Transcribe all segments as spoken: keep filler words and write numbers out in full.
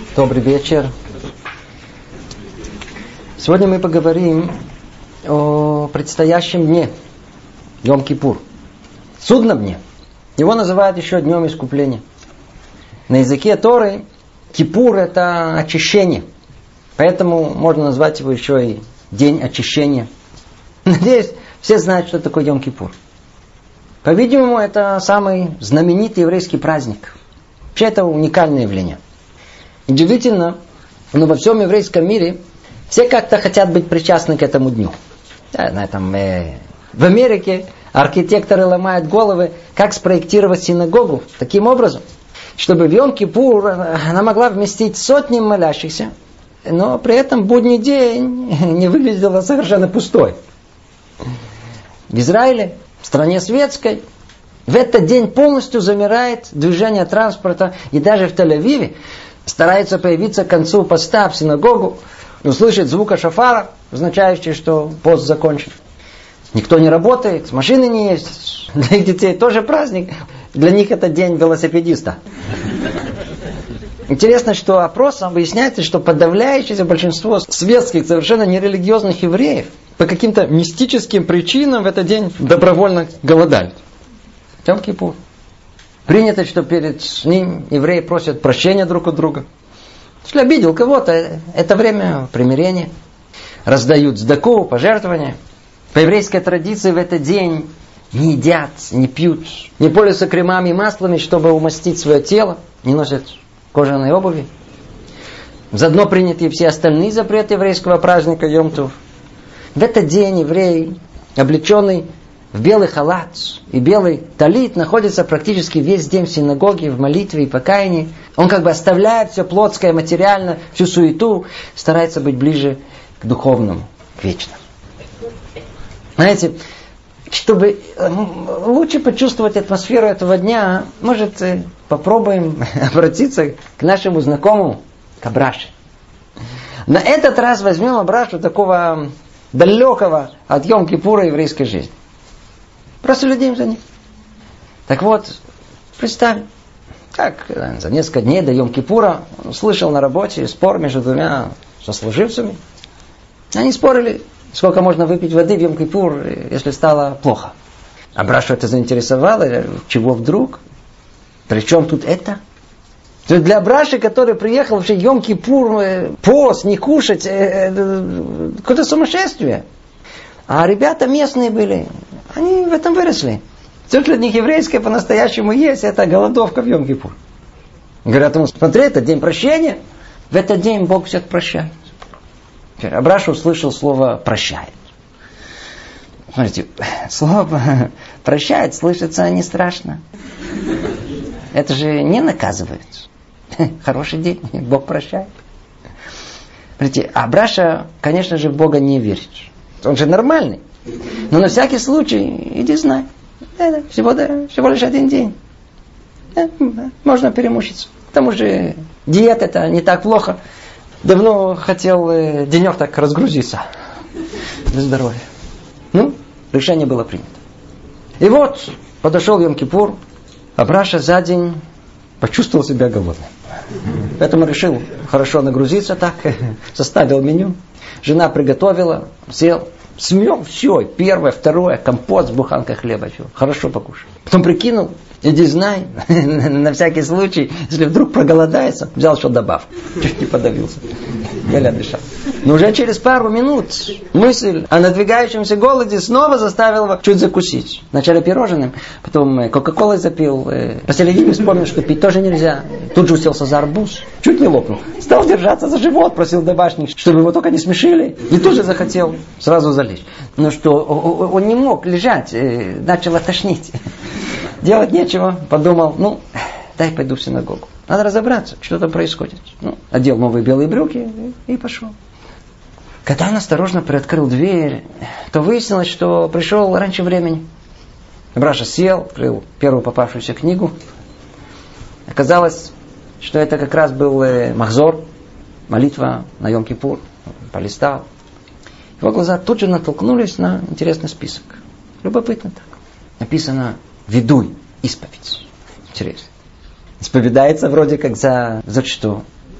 Добрый вечер. Сегодня мы поговорим о предстоящем дне, Йом-Кипур, судном дне. Его называют еще днем искупления. На языке Торы Кипур — это очищение, поэтому можно назвать его еще и день очищения. Надеюсь, все знают, что такое Йом-Кипур. По-видимому, это самый знаменитый еврейский праздник. Вообще, это уникальное явление. Удивительно, но во всем еврейском мире все как-то хотят быть причастны к этому дню. Да, на этом, э, в Америке архитекторы ломают головы, как спроектировать синагогу таким образом, чтобы в Йом-Кипур она могла вместить сотни молящихся, но при этом будний день не выглядела совершенно пустой. В Израиле, в стране светской, в этот день полностью замирает движение транспорта, и даже в Тель-Авиве старается появиться к концу поста в синагогу, услышать звук шофара, означающий, что пост закончен. Никто не работает, машины не есть. Для их детей тоже праздник. Для них это день велосипедиста. Интересно, что опросом выясняется, что подавляющее большинство светских, совершенно нерелигиозных евреев по каким-то мистическим причинам в этот день добровольно голодают. Йом-Кипур. Принято, что перед ним евреи просят прощения друг у друга. Если обидел кого-то, это время примирения. Раздают цдаку, пожертвования. По еврейской традиции в этот день не едят, не пьют, не пользуются кремами и маслами, чтобы умастить свое тело, не носят кожаной обуви. Заодно приняты и все остальные запреты еврейского праздника Йом-Тов. В этот день еврей, облеченный в белый халат и белый талит, находится практически весь день в синагоге, в молитве и покаянии. Он как бы оставляет все плотское, материальное, всю суету, старается быть ближе к духовному, к вечному. Знаете, чтобы лучше почувствовать атмосферу этого дня, может, попробуем обратиться к нашему знакомому, к Абраше. На этот раз возьмем Абрашу такого далекого от Йом-Кипура еврейской жизни. Просто людей за ним. Так вот, представь, как за несколько дней до Йом-Кипура он услышал на работе спор между двумя сослуживцами. Они спорили, сколько можно выпить воды в Йом-Кипур, если стало плохо. Абрашу это заинтересовало, чего вдруг? Причем тут это? То есть для Абраши, который приехал вообще Йом-Кипур, пост, не кушать, какое-то сумасшествие. А ребята местные были, они в этом выросли. Все, что для них еврейское по-настоящему есть, это голодовка в Йом-Кипур. Говорят ему, смотри, это день прощения. В этот день Бог всех прощает. Абраша услышал слово «прощает». Смотрите, слово «прощает» слышится не страшно. Это же не наказывает. Хороший день, Бог прощает. Смотрите, Абраша, конечно же, в Бога не верит. Он же нормальный. Но на всякий случай, иди знай. Это всего, да, всего лишь один день. Да, можно перемучиться. К тому же диета это не так плохо. Давно хотел э, денек так разгрузиться. Для здоровья. Ну, решение было принято. И вот, подошел Йом-Кипур, Абраша за день почувствовал себя голодным. Поэтому решил хорошо нагрузиться так, составил меню. Жена приготовила, сел, смел все, первое, второе, компот с буханкой хлеба, все, хорошо покушал. Потом прикинул, иди знай, на всякий случай, если вдруг проголодается, взял еще добавку, чуть не подавился, еле отдышал. Но уже через пару минут мысль о надвигающемся голоде снова заставила его чуть закусить. Вначале пирожным, потом кока-колой запил, посередине вспомнил, что пить тоже нельзя. Тут же уселся за арбуз, чуть не лопнул. Стал держаться за живот, просил домашних, чтобы его только не смешили. И тут же захотел сразу залечь. Но что, он не мог лежать, начало тошнить. Делать нечего, подумал, ну, дай пойду в синагогу. Надо разобраться, что там происходит. Ну, одел новые белые брюки и пошел. Когда он осторожно приоткрыл дверь, то выяснилось, что пришел раньше времени. Абраша сел, открыл первую попавшуюся книгу. Оказалось, что это как раз был Махзор, молитва на Йом-Кипур. Полистал. Его глаза тут же натолкнулись на интересный список. Любопытно так. Написано «Ведуй, исповедь». Интересно. Исповедается вроде как за, за что?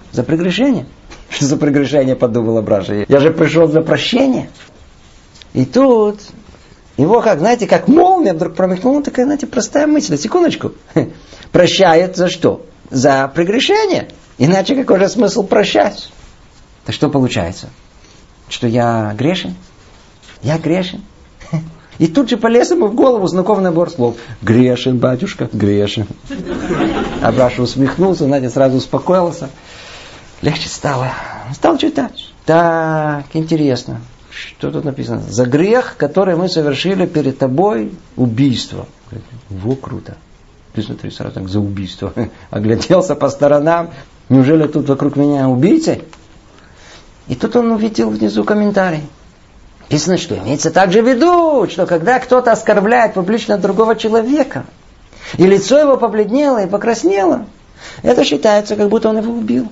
За прегрешение. Что за прегрешение, подумала Браша? Я же пришел за прощение. И тут его, как, знаете, как молния вдруг промелькнула такая, знаете, простая мысль. Секундочку. Прощает за что? За прегрешение. Иначе какой же смысл прощать? Так что получается? Что я грешен? Я грешен? И тут же полез ему в голову знакомый набор слов. Грешен, батюшка, грешен. А Браша усмехнулся, знаете, сразу успокоился. Легче стало. Стал читать. Так, интересно. Что тут написано? За грех, который мы совершили перед тобой, убийство. Во, круто. Ты смотри, сразу так, за убийство. Огляделся по сторонам. Неужели тут вокруг меня убийцы? И тут он увидел внизу комментарий. Написано, что имеется также в виду, что когда кто-то оскорбляет публично другого человека, и лицо его побледнело и покраснело, это считается, как будто он его убил.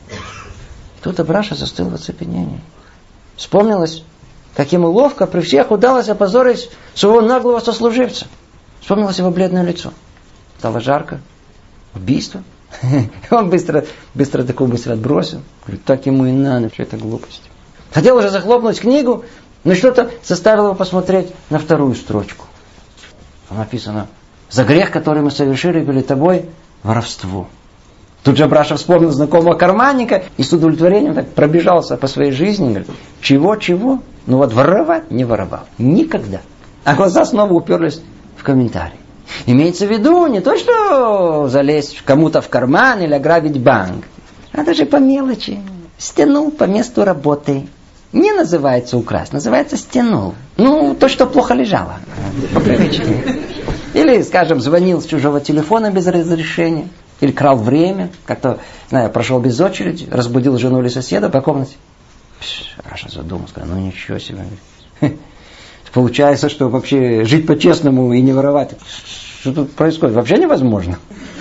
Тут Браша застыл в оцепенении. Вспомнилось, как ему ловко при всех удалось опозорить своего наглого сослуживца. Вспомнилось его бледное лицо. Стало жарко. Убийство. Он быстро, быстро такую мысль отбросил. Говорит, так ему и надо, что это глупость. Хотел уже захлопнуть книгу, но что-то заставило его посмотреть на вторую строчку. Там написано: за грех, который мы совершили перед тобой, воровство. Тут же Браша вспомнил знакомого карманника и с удовлетворением так пробежался по своей жизни. Говорит, чего-чего? Ну вот воровать не воровал. Никогда. А глаза снова уперлись в комментарий. Имеется в виду не то, что залезть кому-то в карман или ограбить банк. А даже по мелочи. Стянул по месту работы. Не называется украсть, называется стянул. Ну, то, что плохо лежало. По привычке. Или, скажем, звонил с чужого телефона без разрешения. Или крал время. Как-то, знаю, прошел без очереди, разбудил жену или соседа по комнате. Раша задумался, сказал, ну ничего себе. Получается, что вообще жить по-честному и не воровать. Что тут происходит? Вообще невозможно.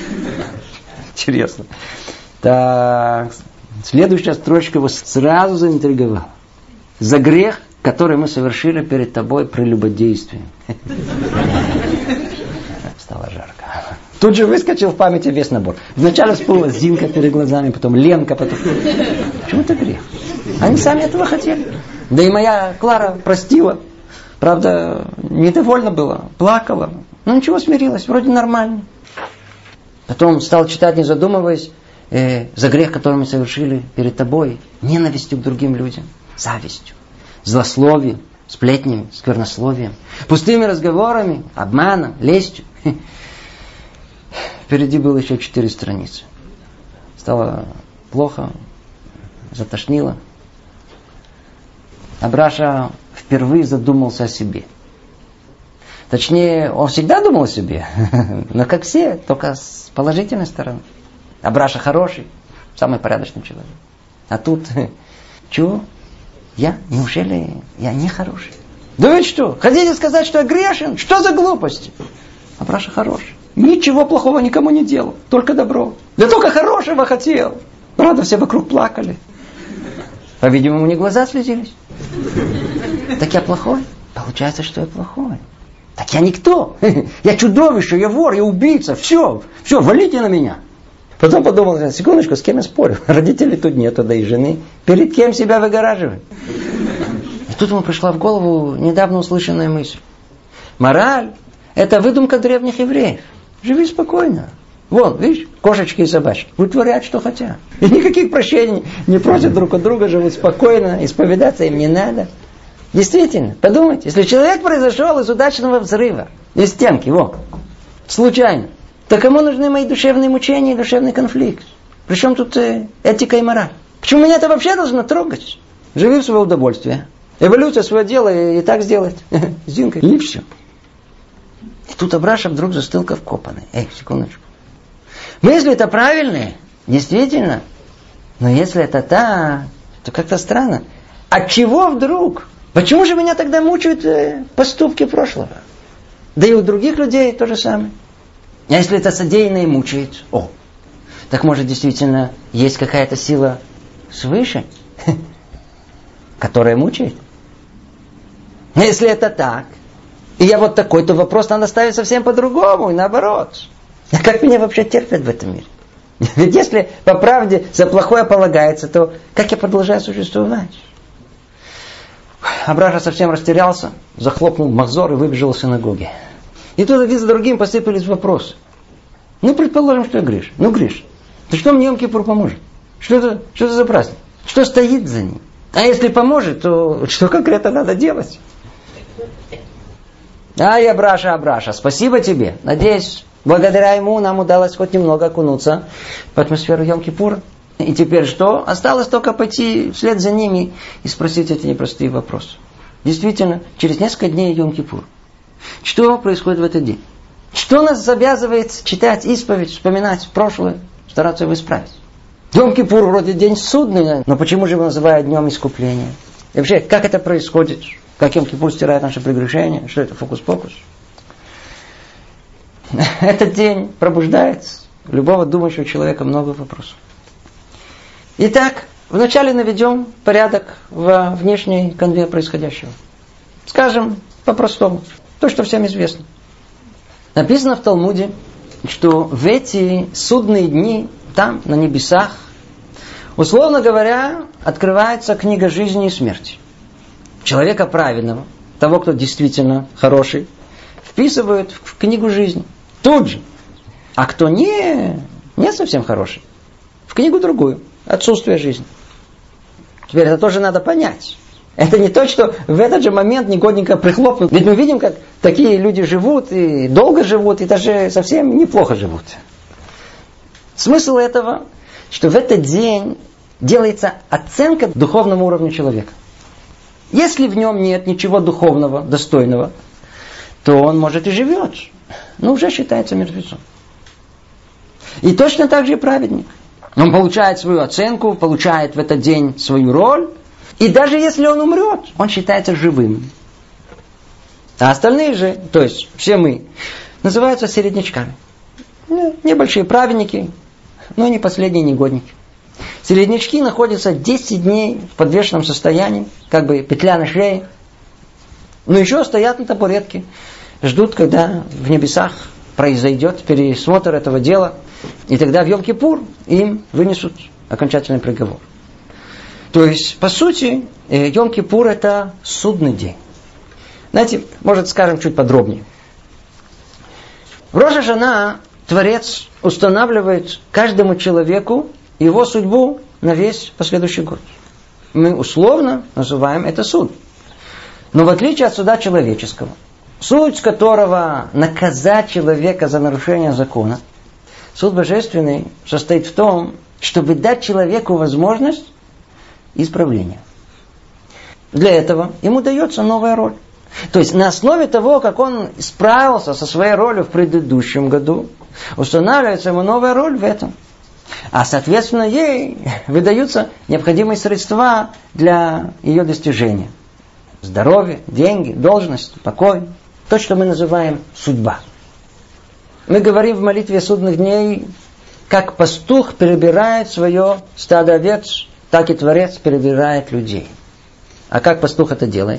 Интересно. Так, следующая строчка его сразу заинтриговала. За грех, который мы совершили перед тобой прелюбодействием. Стало жарко. Тут же выскочил в памяти весь набор. Вначале всплыла Зинка перед глазами, потом Ленка, потом... Почему это грех? Они сами этого хотели. Да и моя Клара простила. Правда, недовольна была, плакала. Ну ничего, смирилась, вроде нормально. Потом стал читать, не задумываясь, э, за грех, который мы совершили перед тобой, ненавистью к другим людям, завистью, злословием, сплетнями, сквернословием, пустыми разговорами, обманом, лестью. Впереди было еще четыре страницы. Стало плохо, затошнило. А Браша впервые задумался о себе. Точнее, он всегда думал о себе, но как все, только с положительной стороны. А Браша хороший, самый порядочный человек. А тут, чего? Я? Неужели я не хороший? Да ведь что? Хотите сказать, что я грешен? Что за глупости? А Браша хороший. Ничего плохого никому не делал, только добро. Да только хорошего хотел. Правда, все вокруг плакали. По-видимому, не глаза слезились. Так я плохой? Получается, что я плохой. Так я никто. Я чудовище, я вор, я убийца. Все, все, валите на меня. Потом подумал, секундочку, с кем я спорю? Родителей тут нету, да и жены. Перед кем себя выгораживать? И тут ему пришла в голову недавно услышанная мысль. Мораль – это выдумка древних евреев. Живи спокойно. Вон, видишь, кошечки и собачки. Вытворяют, что хотят. И никаких прощений не просят друг от друга, живут спокойно, исповедаться им не надо. Действительно, подумайте, если человек произошел из удачного взрыва, из стенки, во, случайно, то кому нужны мои душевные мучения и душевный конфликт? Причем тут э, этика и мораль? Почему меня это вообще должно трогать? Живи в свое удовольствие. Эволюция свое дело и, и так сделает. Зинка, и все. И тут Браша вдруг застыл как вкопанный. Эй, секундочку. Мысли это правильные, действительно. Но если это так, то как-то странно. От чего вдруг? Почему же меня тогда мучают э, поступки прошлого? Да и у других людей то же самое. А если это содеянное мучает? О, так может действительно есть какая-то сила свыше, которая мучает? Если это так, и я вот такой, то вопрос надо ставить совсем по-другому, и наоборот. А как меня вообще терпят в этом мире? Ведь если по правде за плохое полагается, то как я продолжаю существовать? Абраша совсем растерялся, захлопнул махзор и выбежал из синагоги. И тут один за другим посыпались вопросы. Ну, предположим, что я Гриш. Ну, Гриш, ты что мне Йом-Кипур поможет? Что это, что это за праздник? Что стоит за ним? А если поможет, то что конкретно надо делать? Ай, Абраша, Абраша, спасибо тебе. Надеюсь, благодаря ему нам удалось хоть немного окунуться в атмосферу Йом-Кипура. И теперь что? Осталось только пойти вслед за ними и спросить эти непростые вопросы. Действительно, через несколько дней Йом-Кипур. Что происходит в этот день? Что нас обязывает читать исповедь, вспоминать прошлое, стараться его исправить? Йом-Кипур вроде день судный, но почему же его называют днем искупления? И вообще, как это происходит? Как Йом-Кипур стирает наши прегрешения? Что это, фокус-покус? Этот день пробуждает любого думающего человека много вопросов. Итак, вначале наведем порядок в внешней канве происходящего. Скажем по-простому, то, что всем известно. Написано в Талмуде, что в эти судные дни, там, на небесах, условно говоря, открывается книга жизни и смерти. Человека праведного, того, кто действительно хороший, вписывают в книгу жизни. Тут же. А кто не, не совсем хороший, в книгу другую. Отсутствие жизни. Теперь это тоже надо понять. Это не то, что в этот же момент негодненько прихлопнут. Ведь мы видим, как такие люди живут, и долго живут, и даже совсем неплохо живут. Смысл этого, что в этот день делается оценка духовному уровню человека. Если в нем нет ничего духовного, достойного, то он, может, и живет, но уже считается мертвецом. И точно так же и праведник. Он получает свою оценку, получает в этот день свою роль. И даже если он умрет, он считается живым. А остальные же, то есть все мы, называются середнячками. Небольшие праведники, но не последние негодники. Середнячки находятся десять дней в подвешенном состоянии, как бы петля на шее. Но еще стоят на табуретке, ждут, когда в небесах произойдет пересмотр этого дела. И тогда в Йом-Кипур им вынесут окончательный приговор. То есть, по сути, Йом-Кипур это судный день. Знаете, может, скажем чуть подробнее. В Рош ха-Шана Творец устанавливает каждому человеку его судьбу на весь последующий год. Мы условно называем это суд. Но в отличие от суда человеческого, суть которого наказать человека за нарушение закона, суд божественный состоит в том, чтобы дать человеку возможность исправления. Для этого ему дается новая роль. То есть на основе того, как он справился со своей ролью в предыдущем году, устанавливается ему новая роль в этом. А соответственно ей выдаются необходимые средства для ее достижения. Здоровье, деньги, должность, покой. То, что мы называем судьба. Мы говорим в молитве судных дней, как пастух перебирает свое стадо овец, так и Творец перебирает людей. А как пастух это делает?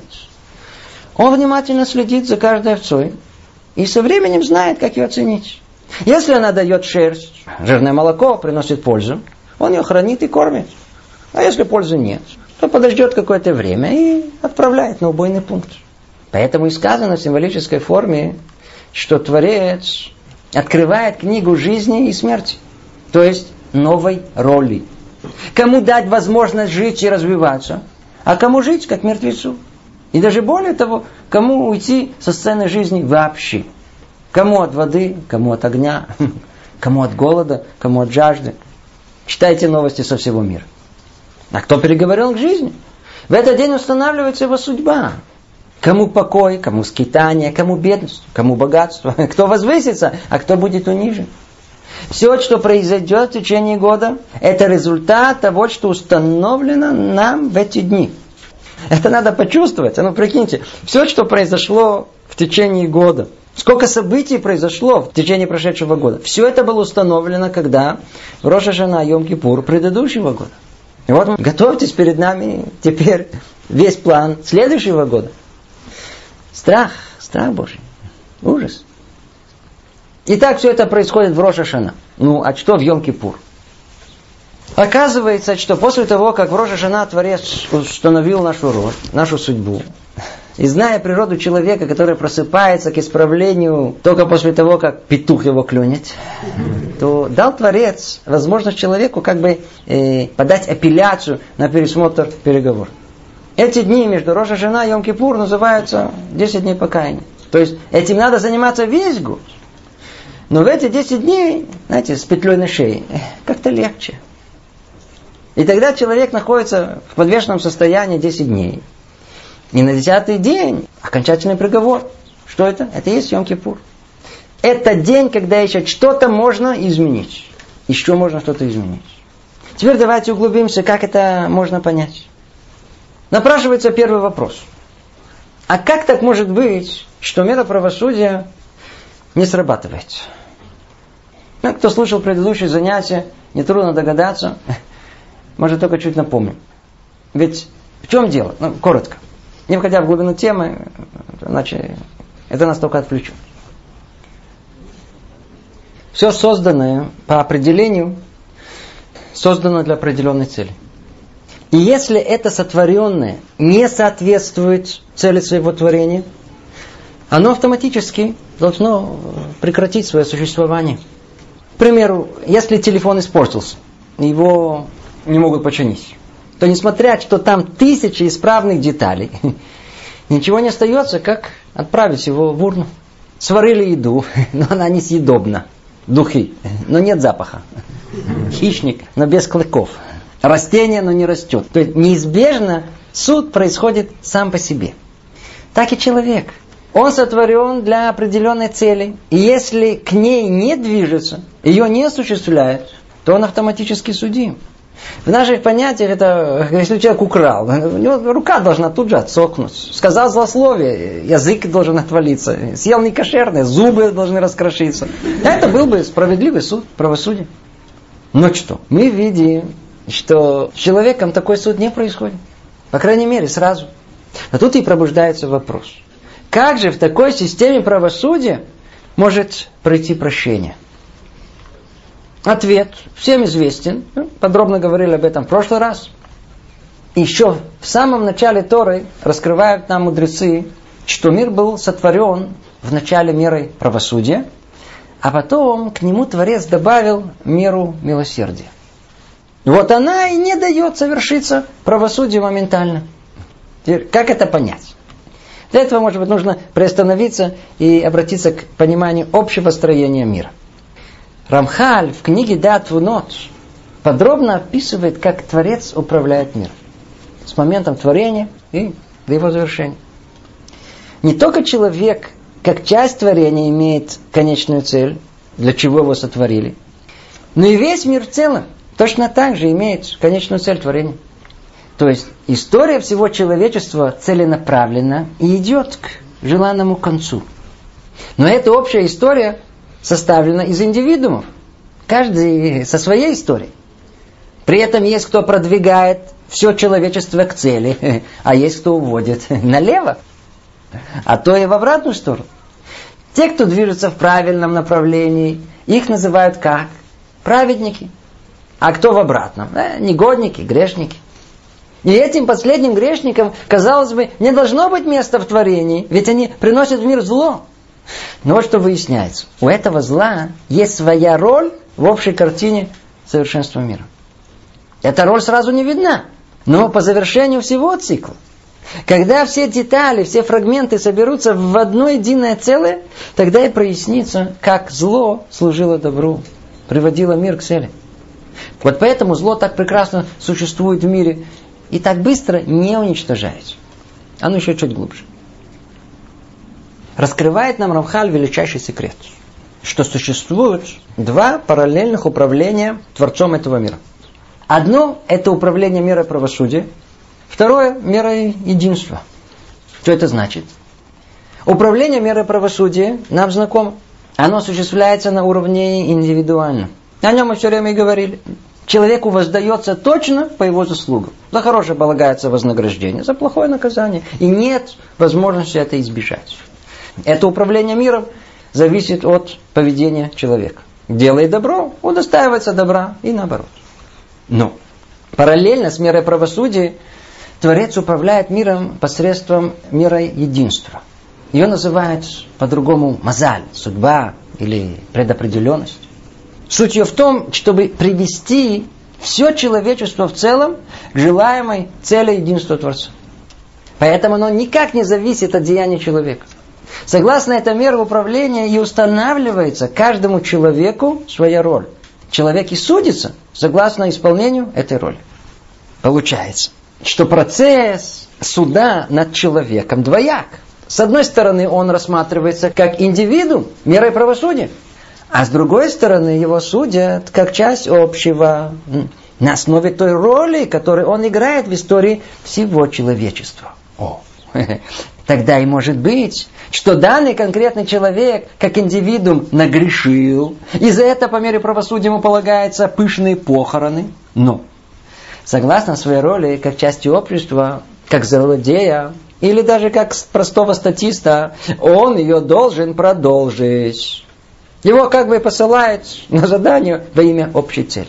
Он внимательно следит за каждой овцой и со временем знает, как ее оценить. Если она дает шерсть, жирное молоко, приносит пользу, он ее хранит и кормит. А если пользы нет, то подождет какое-то время и отправляет на убойный пункт. Поэтому и сказано в символической форме, что Творец открывает книгу жизни и смерти. То есть новой роли. Кому дать возможность жить и развиваться, а кому жить как мертвецу. И даже более того, кому уйти со сцены жизни вообще. Кому от воды, кому от огня, кому от голода, кому от жажды. Читайте новости со всего мира. А кто переговорил к жизни? В этот день устанавливается его судьба. Кому покой, кому скитание, кому бедность, кому богатство. Кто возвысится, а кто будет унижен. Все, что произойдет в течение года, это результат того, что установлено нам в эти дни. Это надо почувствовать. Ну, прикиньте, все, что произошло в течение года, сколько событий произошло в течение прошедшего года, все это было установлено, когда в Рош ха-Шана Йом-Кипур предыдущего года. И вот готовьтесь, перед нами теперь весь план следующего года. Страх, страх Божий, ужас. Итак, все это происходит в Рош ха-Шана. Ну, а что в Йом-Кипур? Оказывается, что после того, как в Рош ха-Шана Творец установил нашу роль, нашу судьбу, и зная природу человека, который просыпается к исправлению только после того, как петух его клюнет, то дал Творец возможность человеку как бы э, подать апелляцию на пересмотр переговоров. Эти дни между Рош ха-Шана и Йом-Кипур называются десять дней покаяния. То есть этим надо заниматься весь год. Но в эти десять дней, знаете, с петлей на шее, как-то легче. И тогда человек находится в подвешенном состоянии десять дней. И на десятый день окончательный приговор. Что это? Это и есть Йом-Кипур. Это день, когда еще что-то можно изменить. Еще можно что-то изменить. Теперь давайте углубимся, как это можно понять. Напрашивается первый вопрос. А как так может быть, что мера правосудия не срабатывает? Ну, кто слушал предыдущие занятия, нетрудно догадаться. Может, только чуть напомню. Ведь в чем дело? Ну, коротко. Не входя в глубину темы, иначе это нас только отвлечет. Все созданное по определению создано для определенной цели. И если это сотворенное не соответствует цели своего творения, оно автоматически должно прекратить свое существование. К примеру, если телефон испортился, его не могут починить, то несмотря, что там тысячи исправных деталей, ничего не остается, как отправить его в урну. Сварили еду, но она несъедобна. Духи, но нет запаха. Хищник, но без клыков. Растение, но не растет. То есть неизбежно суд происходит сам по себе. Так и человек. Он сотворен для определенной цели. И если к ней не движется, ее не осуществляет, то он автоматически судим. В наших понятиях это, если человек украл, у него рука должна тут же отсохнуть. Сказал злословие, язык должен отвалиться. Съел некошерное, зубы должны раскрошиться. Это был бы справедливый суд, правосудие. Но что? Мы видим, что с человеком такой суд не происходит. По крайней мере, сразу. А тут и пробуждается вопрос. Как же в такой системе правосудия может пройти прощение? Ответ всем известен. Подробно говорили об этом в прошлый раз. Еще в самом начале Торы раскрывают нам мудрецы, что мир был сотворен в начале мерой правосудия, а потом к нему Творец добавил меру милосердия. Вот она и не дает совершиться правосудию моментально. Теперь, как это понять? Для этого, может быть, нужно приостановиться и обратиться к пониманию общего строения мира. Рамхаль в книге Даат Твунот подробно описывает, как Творец управляет миром. С моментом творения и до его завершения. Не только человек, как часть творения, имеет конечную цель, для чего его сотворили, но и весь мир в целом точно так же имеет конечную цель творения. То есть история всего человечества целенаправлена и идет к желанному концу. Но эта общая история составлена из индивидуумов. Каждый со своей историей. При этом есть кто продвигает все человечество к цели, а есть кто уводит налево, а то и в обратную сторону. Те, кто движется в правильном направлении, их называют как? Праведники. А кто в обратном? Э, негодники, грешники. И этим последним грешникам, казалось бы, не должно быть места в творении, ведь они приносят в мир зло. Но вот что выясняется. У этого зла есть своя роль в общей картине совершенства мира. Эта роль сразу не видна. Но по завершению всего цикла, когда все детали, все фрагменты соберутся в одно единое целое, тогда и прояснится, как зло служило добру, приводило мир к цели. Вот поэтому зло так прекрасно существует в мире и так быстро не уничтожается. Оно еще чуть глубже. Раскрывает нам Рамхаль величайший секрет, что существует два параллельных управления Творцом этого мира. Одно – это управление мерой правосудия, второе – мерой единства. Что это значит? Управление мерой правосудия нам знакомо. Оно осуществляется на уровне индивидуальном. О нем мы все время и говорили. Человеку воздается точно по его заслугам. За хорошее полагается вознаграждение, за плохое наказание. И нет возможности это избежать. Это управление миром зависит от поведения человека. Делай добро, удостаивается добра и наоборот. Но параллельно с мерой правосудия Творец управляет миром посредством мерой единства. Ее называют по-другому мазаль, судьба или предопределенность. Суть ее в том, чтобы привести все человечество в целом к желаемой цели единства Творца. Поэтому оно никак не зависит от деяний человека. Согласно этой мере управления и устанавливается каждому человеку своя роль. Человек и судится согласно исполнению этой роли. Получается, что процесс суда над человеком двояк. С одной стороны, он рассматривается как индивидуум, мерой правосудия. А с другой стороны, его судят как часть общего, на основе той роли, которую он играет в истории всего человечества. О, тогда и может быть, что данный конкретный человек, как индивидуум, нагрешил, и за это по мере правосудия ему полагаются пышные похороны. Но, согласно своей роли, как части общества, как злодея, или даже как простого статиста, он ее должен продолжить. Его как бы посылают на задание во имя общей цели.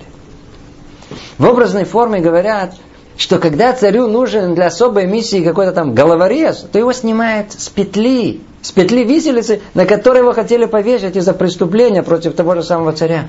В образной форме говорят, что когда царю нужен для особой миссии какой-то там головорез, то его снимают с петли, с петли виселицы, на которой его хотели повесить из-за преступления против того же самого царя.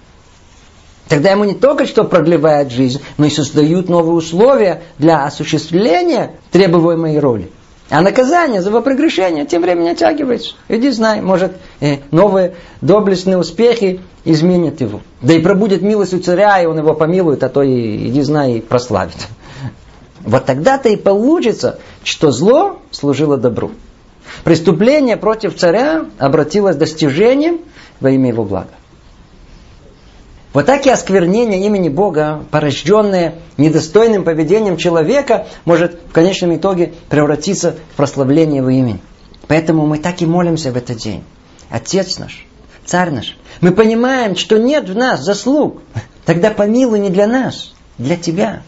Тогда ему не только что продлевают жизнь, но и создают новые условия для осуществления требуемой роли. А наказание за его прегрешение тем временем оттягивается. Иди знай, может, э, новые доблестные успехи изменят его. Да и пробудет милость у царя, и он его помилует, а то и, иди знай, и прославит. Вот тогда-то и получится, что зло служило добру. Преступление против царя обратилось достижением во имя его блага. Вот так и осквернение имени Бога, порожденное недостойным поведением человека, может в конечном итоге превратиться в прославление его имени. Поэтому мы так и молимся в этот день. Отец наш, Царь наш, мы понимаем, что нет в нас заслуг. Тогда помилуй не для нас, для Тебя.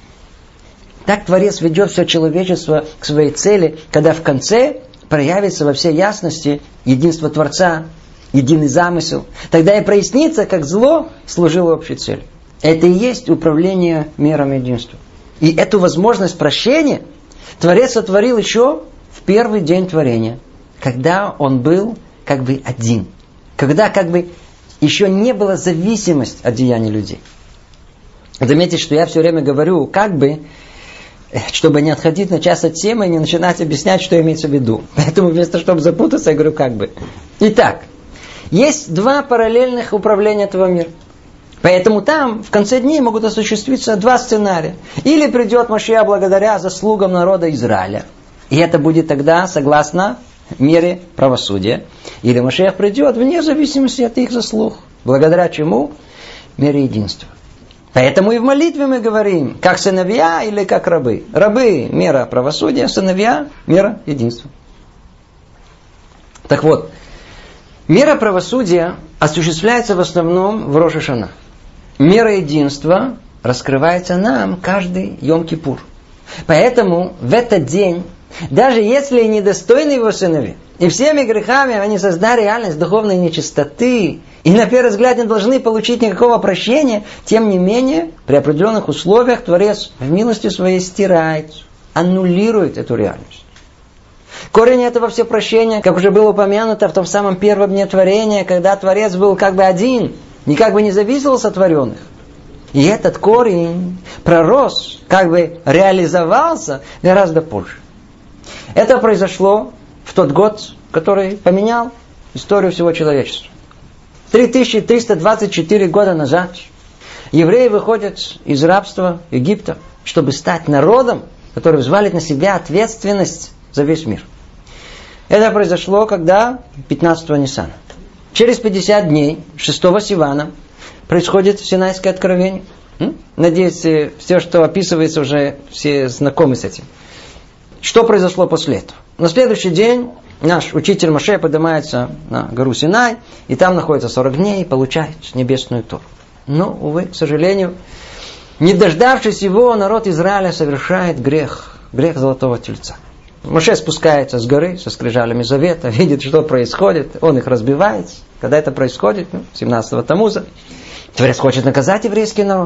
Так Творец ведет все человечество к своей цели, когда в конце проявится во всей ясности единство Творца, единый замысел. Тогда и прояснится, как зло служило общей цели. Это и есть управление миром единства. И эту возможность прощения Творец сотворил еще в первый день творения, когда он был как бы один. Когда как бы еще не было зависимости от деяний людей. Заметьте, что я все время говорю как бы, чтобы не отходить на час от темы и не начинать объяснять, что имеется в виду. Поэтому вместо чтобы запутаться, я говорю как бы. Итак, есть два параллельных управления этого мира. Поэтому там в конце дней могут осуществиться два сценария. Или придет Машиах благодаря заслугам народа Израиля. И это будет тогда согласно мере правосудия. Или Машиах придет вне зависимости от их заслуг. Благодаря чему? Мере единства. Поэтому и в молитве мы говорим, как сыновья или как рабы. Рабы – мера правосудия, сыновья – мера единства. Так вот, мера правосудия осуществляется в основном в Рош ха-Шана. Мера единства раскрывается нам каждый Йом-Кипур. Поэтому в этот день, даже если недостойны его сыновья, и всеми грехами они создали реальность духовной нечистоты, и на первый взгляд не должны получить никакого прощения, тем не менее, при определенных условиях Творец в милости своей стирает, аннулирует эту реальность. Корень этого всепрощения, как уже было упомянуто в том самом первом дне творения, когда Творец был как бы один, никак бы не зависел от сотворенных. И этот корень пророс, как бы реализовался гораздо позже. Это произошло в тот год, который поменял историю всего человечества. три тысячи триста двадцать четыре года назад евреи выходят из рабства Египта, чтобы стать народом, который взвалит на себя ответственность за весь мир. Это произошло, когда пятнадцатого Ниссана. Через пятьдесят дней, шестого Сивана, происходит Синайское откровение. Надеюсь, все, что описывается, уже все знакомы с этим. Что произошло после этого? На следующий день наш учитель Моше поднимается на гору Синай, и там находится сорок дней и получает небесную Тору. Но, увы, к сожалению, не дождавшись его, народ Израиля совершает грех, грех золотого тельца. Моше спускается с горы со скрижалями завета, видит, что происходит, он их разбивает. Когда это происходит, ну, семнадцатого Тамуза, Творец хочет наказать еврейский народ.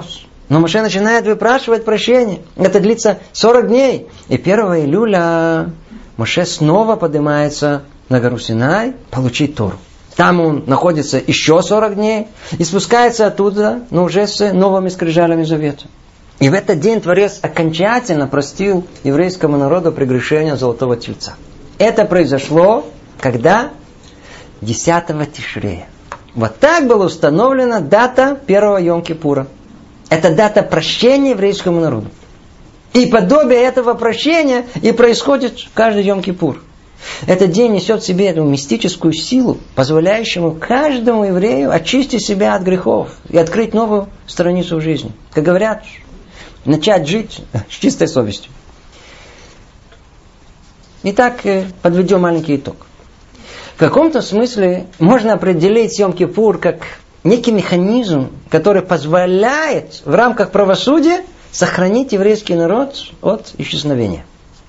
Но Моше начинает выпрашивать прощение. Это длится сорок дней. И первого июля Моше снова поднимается на гору Синай получить Тору. Там он находится еще сорок дней и спускается оттуда, но уже с новыми скрижалями завета. И в этот день Творец окончательно простил еврейскому народу прегрешение золотого тельца. Это произошло когда? десятого Тишрея. Вот так была установлена дата первого Йом-Кипура. Это дата прощения еврейскому народу. И подобие этого прощения и происходит каждый Йом-Кипур. Этот день несет в себе эту мистическую силу, позволяющую каждому еврею очистить себя от грехов и открыть новую страницу в жизни. Как говорят, начать жить с чистой совестью. Итак, подведем маленький итог. В каком-то смысле можно определить Йом-Кипур как некий механизм, который позволяет в рамках правосудия сохранить еврейский народ от исчезновения.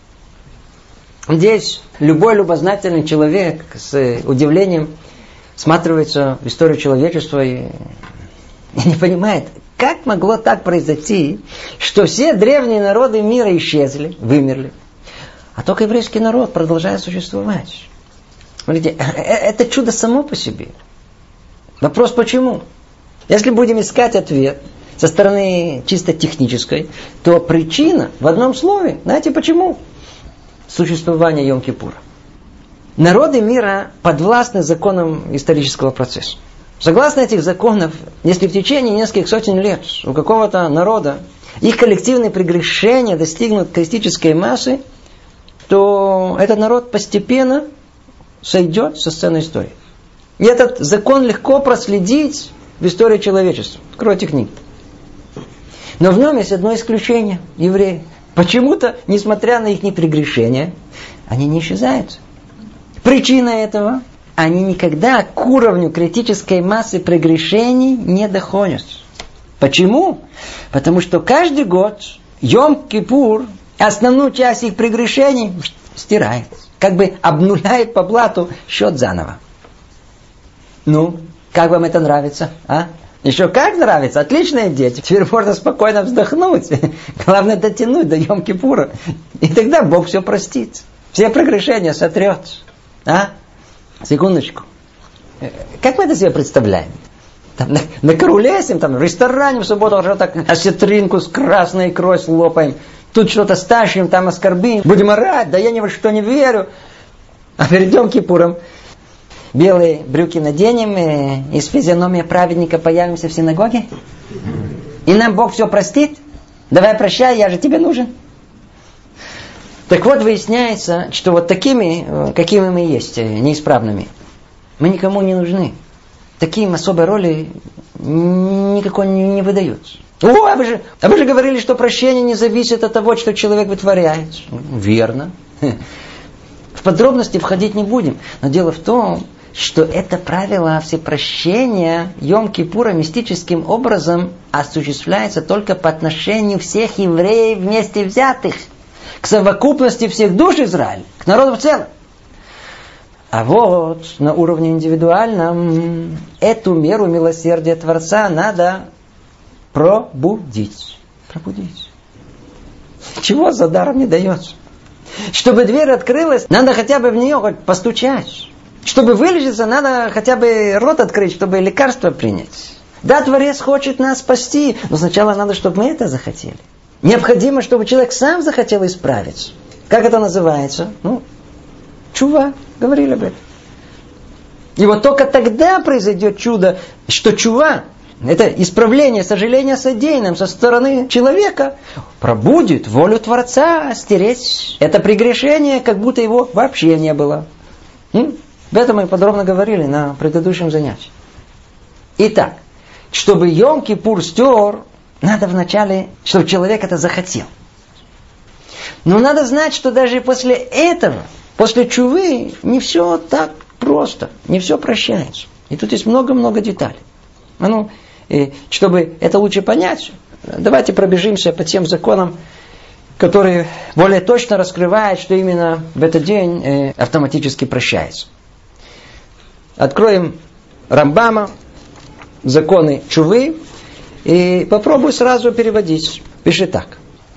Здесь любой любознательный человек с удивлением всматривается в историю человечества и, и не понимает, как могло так произойти, что все древние народы мира исчезли, вымерли, а только еврейский народ продолжает существовать. Смотрите, это чудо само по себе. Вопрос почему? Если будем искать ответ со стороны чисто технической, то причина в одном слове. Знаете почему? Существование Йом-Кипура. Народы мира подвластны законам исторического процесса. Согласно этих законов, если в течение нескольких сотен лет у какого-то народа их коллективные прегрешения достигнут критической массы, то этот народ постепенно сойдет со сцены истории. И этот закон легко проследить в истории человечества. Откройте книгу. Но в нем есть одно исключение. Евреи. Почему-то, несмотря на их непрегрешения, они не исчезают. Причина этого – они никогда к уровню критической массы прегрешений не доходят. Почему? Потому что каждый год Йом-Кипур основную часть их прегрешений стирает. Как бы обнуляет по блату счет заново. Ну, как вам это нравится? А? Еще как нравится? Отличные дети. Теперь можно спокойно вздохнуть. Главное дотянуть до Йом-Кипура. И тогда Бог все простит. Все прегрешения сотрет. А? Секундочку. Как мы это себе представляем? Там, на, на Карулесим, там, в ресторане в субботу уже так осетринку с красной икрой слопаем. Тут что-то стащим, там оскорбим. Будем орать, да я ни во что не верю. А перед Йом-Кипуром белые брюки наденем, и из физиономии праведника появимся в синагоге? И нам Бог все простит? Давай прощай, я же тебе нужен. Так вот, выясняется, что вот такими, какими мы есть, неисправными, мы никому не нужны. Таким особой роли никакой не, не выдают. О, а вы, же, а вы же говорили, что прощение не зависит от того, что человек вытворяет. Верно. В подробности входить не будем. Но дело в том, что это правило всепрощения Йом-Кипура мистическим образом осуществляется только по отношению всех евреев вместе взятых, к совокупности всех душ Израиля, к народу в целом. А вот на уровне индивидуальном эту меру милосердия Творца надо пробудить. Пробудить. Чего за даром не дается? Чтобы дверь открылась, надо хотя бы в нее хоть постучать. Чтобы вылечиться, надо хотя бы рот открыть, чтобы лекарство принять. Да, Творец хочет нас спасти, но сначала надо, чтобы мы это захотели. Необходимо, чтобы человек сам захотел исправиться. Как это называется? Ну, чува. Говорили об этом. И вот только тогда произойдет чудо, что чува, это исправление, сожаление содеянным со стороны человека, пробудит волю Творца стереть это прегрешение, как будто его вообще не было. М? Об этом мы подробно говорили на предыдущем занятии. Итак, чтобы Йом-Кипур стер, надо вначале, чтобы человек это захотел. Но надо знать, что даже после этого, после чувы, не все так просто, не все прощается. И тут есть много-много деталей. А ну, и чтобы это лучше понять, давайте пробежимся по тем законам, которые более точно раскрывают, что именно в этот день э, автоматически прощается. Откроем Рамбама, законы чувы, И попробую сразу переводить. Пиши так.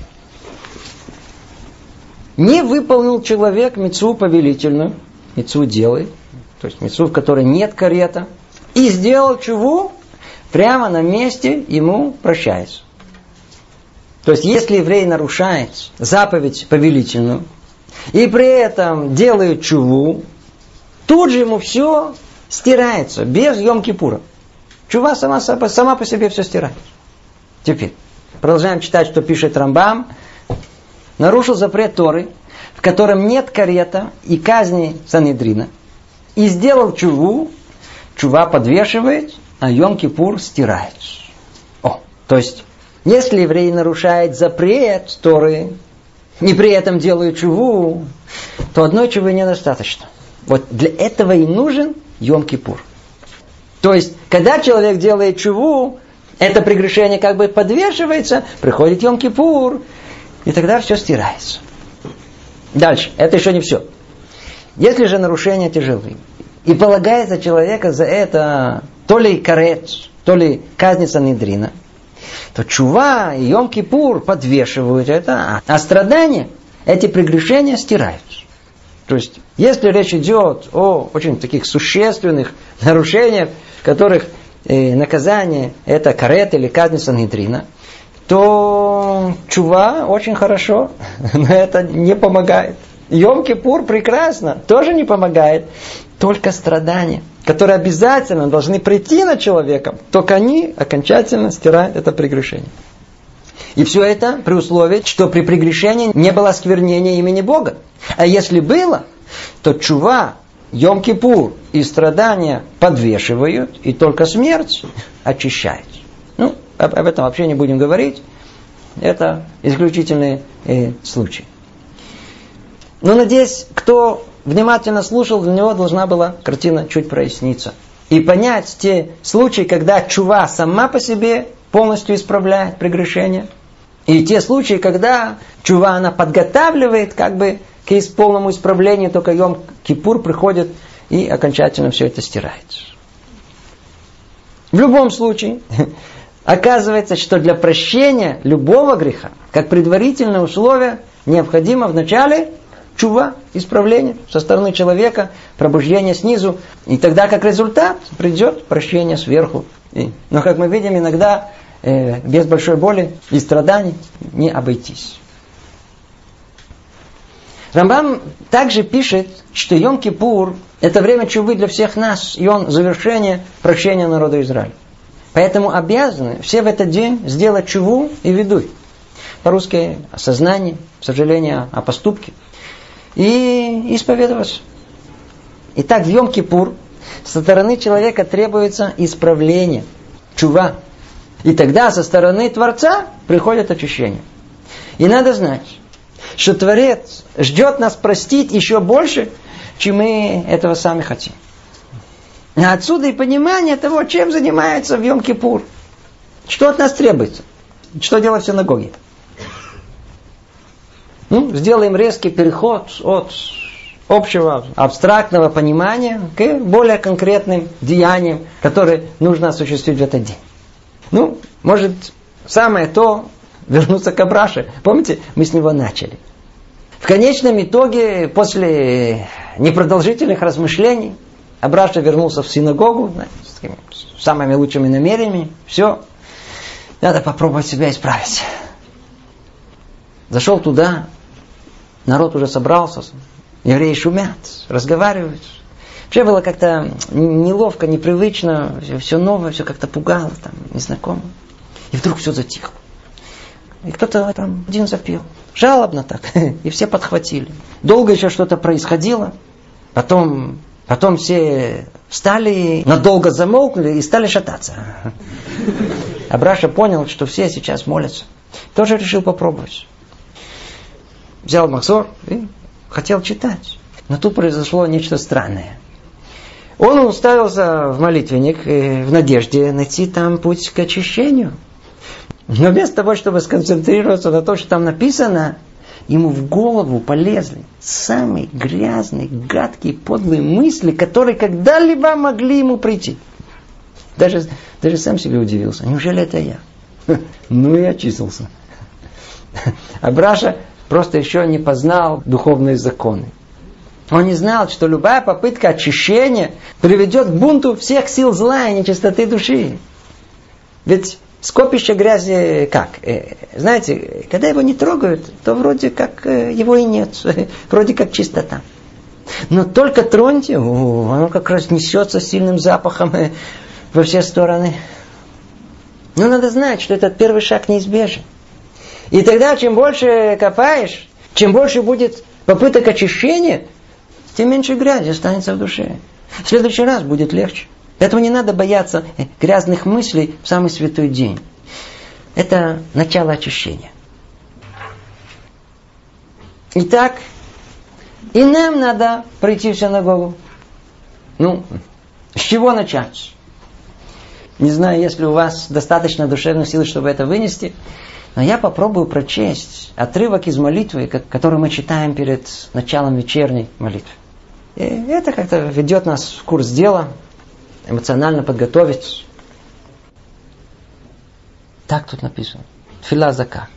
Не выполнил человек мицву повелительную, мицву делает, то есть мицву, в которой нет карета, и сделал чуву, прямо на месте ему прощается. То есть, если еврей нарушает заповедь повелительную, и при этом делает чуву, тут же ему все стирается, без Йом-Кипура. Чува сама, сама по себе все стирает. Теперь, продолжаем читать, что пишет Рамбам. Нарушил запрет Торы, в котором нет карета и казни Санедрина, и сделал чуву, чува подвешивает, а Йом-Кипур стирает. О, то есть, если еврей нарушает запрет Торы, и при этом делает чуву, то одной чувы недостаточно. Вот для этого и нужен Йом-Кипур. То есть, когда человек делает чуву, это прегрешение как бы подвешивается, приходит Йом-Кипур, и тогда все стирается. Дальше. Это еще не все. Если же нарушения тяжелые, и полагается человека за это то ли карет, то ли казнь Санедрина, то чува и Йом-Кипур подвешивают это, а страдания, эти прегрешения стираются. То есть, если речь идет о очень таких существенных нарушениях, которых э, наказание это карет или казнь Санедрина, то чува очень хорошо, но это не помогает. Йом-Кипур прекрасно, тоже не помогает. Только страдания, которые обязательно должны прийти на человека, только они окончательно стирают это прегрешение. И все это при условии, что при прегрешении не было осквернения имени Бога. А если было, то чува, Йом-Кипур и страдания подвешивают, и только смерть очищает. Ну, об, об этом вообще не будем говорить. Это исключительные э, случаи. Но, надеюсь, кто внимательно слушал, для него должна была картина чуть проясниться. И понять те случаи, когда чува сама по себе полностью исправляет прегрешение. И те случаи, когда чува она подготавливает как бы к полному исправлению, только Йом-Кипур приходит и окончательно все это стирает. В любом случае, оказывается, что для прощения любого греха, как предварительное условие, необходимо вначале чува, исправление со стороны человека, пробуждение снизу, и тогда как результат придет прощение сверху. И, но, как мы видим, иногда э, без большой боли и страданий не обойтись. Рамбам также пишет, что Йом-Кипур – это время чувы для всех нас, и он завершение прощения народа Израиля. Поэтому обязаны все в этот день сделать чуву и ведуй. По-русски осознание, сожаление о поступке. И исповедоваться. Итак, в Йом-Кипур со стороны человека требуется исправление, чува. И тогда со стороны Творца приходит очищение. И надо знать, что Творец ждет нас простить еще больше, чем мы этого сами хотим. А отсюда и понимание того, чем занимается в Йом-Кипур. Что от нас требуется? Что делать в синагоге? Ну, сделаем резкий переход от общего абстрактного понимания к более конкретным деяниям, которые нужно осуществить в этот день. Ну, может, самое то вернуться к Абраше. Помните, мы с него начали. В конечном итоге, после непродолжительных размышлений, Абраша вернулся в синагогу с самыми лучшими намерениями. Все, надо попробовать себя исправить. Зашел туда, народ уже собрался, евреи шумят, разговаривают. Вообще было как-то неловко, непривычно, все новое, все как-то пугало, там, незнакомо. И вдруг все затихло. И кто-то там один запел. Жалобно так. И все подхватили. Долго еще что-то происходило. Потом, потом все встали, надолго замолкли и стали шататься. Абраша понял, что все сейчас молятся. Тоже решил попробовать. Взял махзор и хотел читать. Но тут произошло нечто странное. Он уставился в молитвенник в надежде найти там путь к очищению. Но вместо того, чтобы сконцентрироваться на том, что там написано, ему в голову полезли самые грязные, гадкие, подлые мысли, которые когда-либо могли ему прийти. Даже, даже сам себе удивился. Неужели это я? Ну и очистился. Абраша просто еще не познал духовные законы. Он не знал, что любая попытка очищения приведет к бунту всех сил зла и нечистоты души. Ведь скопище грязи как? Знаете, когда его не трогают, то вроде как его и нет. Вроде как чистота. Но только троньте, о, оно как раз несется сильным запахом во все стороны. Но надо знать, что этот первый шаг неизбежен. И тогда, чем больше копаешь, чем больше будет попыток очищения, тем меньше грязи останется в душе. В следующий раз будет легче. Поэтому не надо бояться грязных мыслей в самый святой день. Это начало очищения. Итак, и нам надо прийти в синагогу. Ну, с чего начать? Не знаю, есть ли у вас достаточно душевных сил, чтобы это вынести, но я попробую прочесть отрывок из молитвы, который мы читаем перед началом вечерней молитвы. И это как-то ведет нас в курс дела, эмоционально подготовить. Так тут написано. Тфила зака.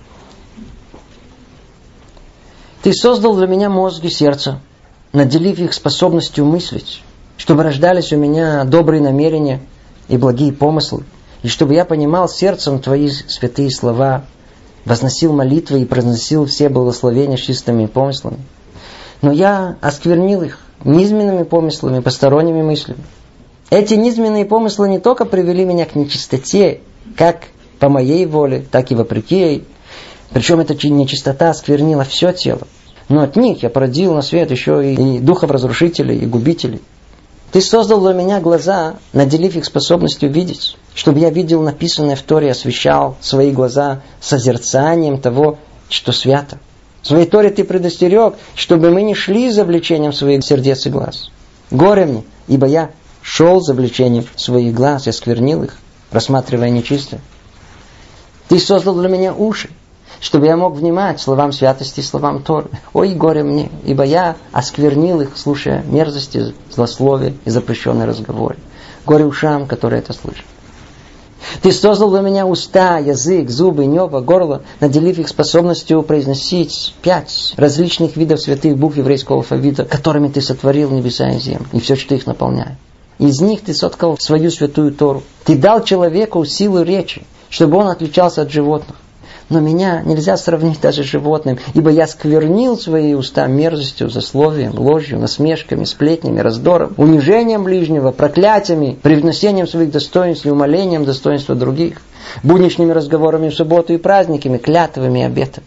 Ты создал для меня мозг и сердце, наделив их способностью мыслить, чтобы рождались у меня добрые намерения и благие помыслы, и чтобы я понимал сердцем Твои святые слова, возносил молитвы и произносил все благословения с чистыми помыслами. Но я осквернил их низменными помыслами, посторонними мыслями. Эти низменные помыслы не только привели меня к нечистоте, как по моей воле, так и вопреки ей. Причем эта нечистота осквернила все тело. Но от них я породил на свет еще и духов разрушителей, и губителей. Ты создал для меня глаза, наделив их способностью видеть, чтобы я видел написанное в Торе, освещал свои глаза созерцанием того, что свято. В своей Торе ты предостерег, чтобы мы не шли за влечением своих сердец и глаз. Горе мне, ибо я шел за влечением своих глаз и осквернил их, рассматривая нечистое. Ты создал для меня уши, чтобы я мог внимать словам святости и словам Торы. Ой, горе мне, ибо я осквернил их, слушая мерзости, злословия и запрещенные разговоры. Горе ушам, которые это слышат. Ты создал для меня уста, язык, зубы, небо, горло, наделив их способностью произносить пять различных видов святых букв еврейского алфавита, которыми ты сотворил небеса и землю, и все, что их наполняет. Из них ты соткал свою святую Тору. Ты дал человеку силу речи, чтобы он отличался от животных. Но меня нельзя сравнить даже с животным, ибо я сквернил свои уста мерзостью, злословием, ложью, насмешками, сплетнями, раздором, унижением ближнего, проклятиями, привнесением своих достоинств и умалением достоинства других, будничными разговорами в субботу и праздниками, клятвами и обетами.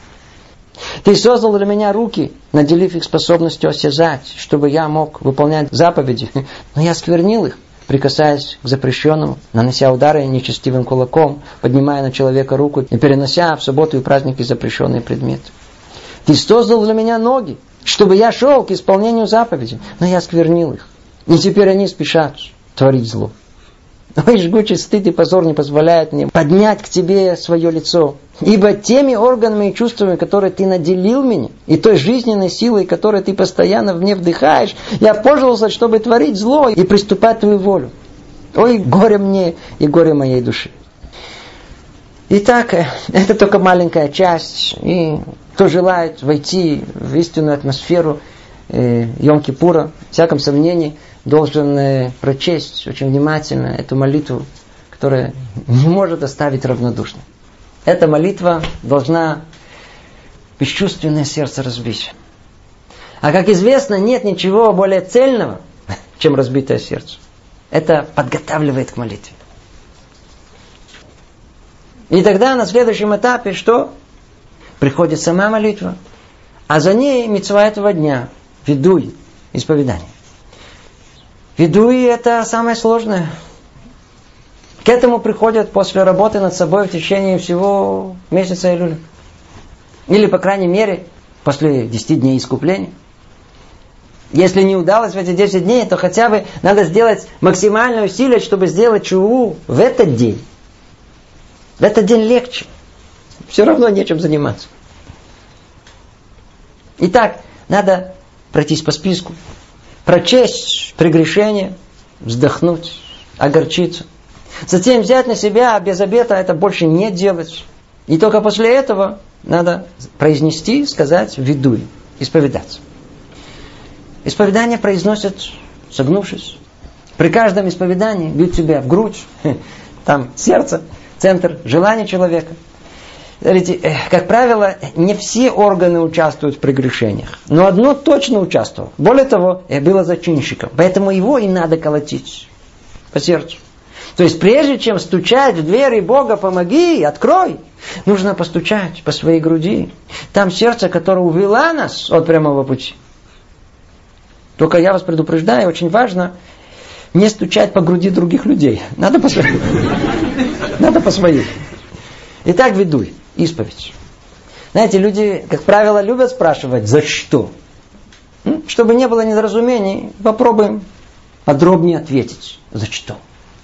Ты создал для меня руки, наделив их способностью осязать, чтобы я мог выполнять заповеди, но я сквернил их, прикасаясь к запрещенному, нанося удары нечестивым кулаком, поднимая на человека руку и перенося в субботу и праздники запрещенные предметы. Ты создал для меня ноги, чтобы я шел к исполнению заповедей, но я сквернил их. И теперь они спешат творить зло. Ой, жгучий стыд и позор не позволяют мне поднять к тебе свое лицо. Ибо теми органами и чувствами, которые ты наделил меня, и той жизненной силой, которой ты постоянно в мне вдыхаешь, я пользовался, чтобы творить зло и приступать твою волю. Ой, горе мне и горе моей души. Итак, это только маленькая часть. И кто желает войти в истинную атмосферу э, Йом-Кипура, в всяком сомнении, должен э, прочесть очень внимательно эту молитву, которая не может оставить равнодушным. Эта молитва должна бесчувственное сердце разбить. А как известно, нет ничего более цельного, чем разбитое сердце. Это подготавливает к молитве. И тогда на следующем этапе что? Приходит сама молитва, а за ней мицва этого дня, ведуй, исповедание. Ведуй это самое сложное. К этому приходят после работы над собой в течение всего месяца Илюля. Или, по крайней мере, после десяти дней искупления. Если не удалось в эти десять дней, то хотя бы надо сделать максимальное усилие, чтобы сделать чуву в этот день. В этот день легче. Все равно нечем заниматься. Итак, надо пройтись по списку, прочесть прегрешение, вздохнуть, огорчиться. Затем взять на себя без обета это больше не делать. И только после этого надо произнести, сказать «ведуй», исповедаться. Исповедание произносят, согнувшись. При каждом исповедании бьют себя в грудь, там сердце, центр желания человека. Смотрите, как правило, не все органы участвуют в прегрешениях. Но одно точно участвовало. Более того, было зачинщиком. Поэтому его и надо колотить по сердцу. То есть, прежде чем стучать в двери Бога, помоги, открой, нужно постучать по своей груди. Там сердце, которое увело нас от прямого пути. Только я вас предупреждаю, очень важно не стучать по груди других людей. Надо по своей. Надо по своей. Итак, ведуй. Исповедь. Знаете, люди, как правило, любят спрашивать, за что? Чтобы не было недоразумений, попробуем подробнее ответить. За что?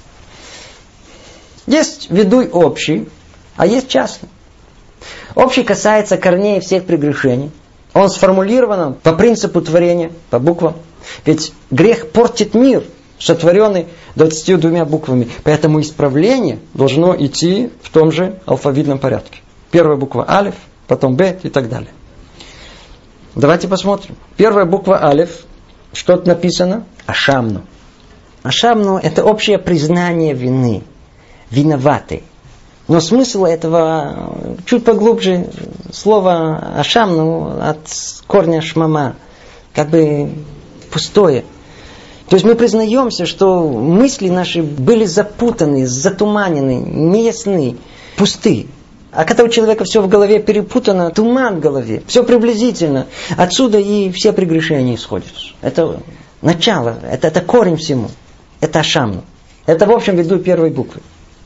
Есть ведуй общий, а есть частный. Общий касается корней всех прегрешений. Он сформулирован по принципу творения, по буквам. Ведь грех портит мир, сотворенный двадцатью двумя буквами. Поэтому исправление должно идти в том же алфавитном порядке. Первая буква алиф, потом бет и так далее. Давайте посмотрим. Первая буква алиф, что тут написано? Ашамну. Ашамну – это общее признание вины. Виноватый. Но смысл этого чуть поглубже. Слово ашамну от корня шмама. Как бы пустое. То есть мы признаемся, что мысли наши были запутаны, затуманены, неясны, пусты. А когда у человека все в голове перепутано, туман в голове, все приблизительно. Отсюда и все прегрешения исходят. Это начало, это, это корень всему. Это ашамну. Это, в общем, веду первой буквы.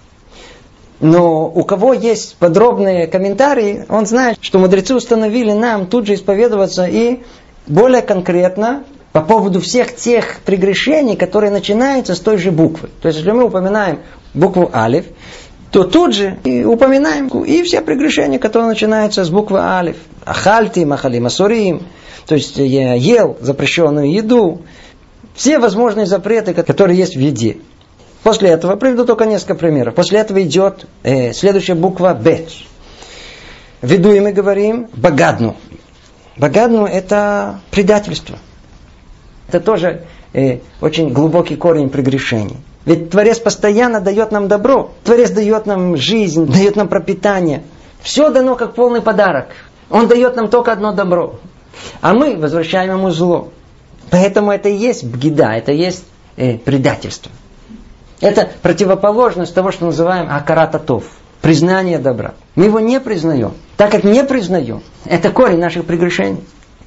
Но у кого есть подробные комментарии, он знает, что мудрецы установили нам тут же исповедоваться и более конкретно по поводу всех тех прегрешений, которые начинаются с той же буквы. То есть, если мы упоминаем букву алиф, то тут же и упоминаем и все прегрешения, которые начинаются с буквы алиф. Ахальти, махали, масурим. То есть, я ел запрещенную еду. Все возможные запреты, которые есть в еде. После этого, приведу только несколько примеров. После этого идет э, следующая буква бет. Веду и мы говорим багадну. Багадну это предательство. Это тоже э, очень глубокий корень прегрешений. Ведь Творец постоянно дает нам добро. Творец дает нам жизнь, дает нам пропитание. Все дано как полный подарок. Он дает нам только одно добро. А мы возвращаем ему зло. Поэтому это и есть бгида, это и есть э, предательство. Это противоположность того, что называем акарат атов. Признание добра. Мы его не признаем. Так как не признаем, это корень наших прегрешений.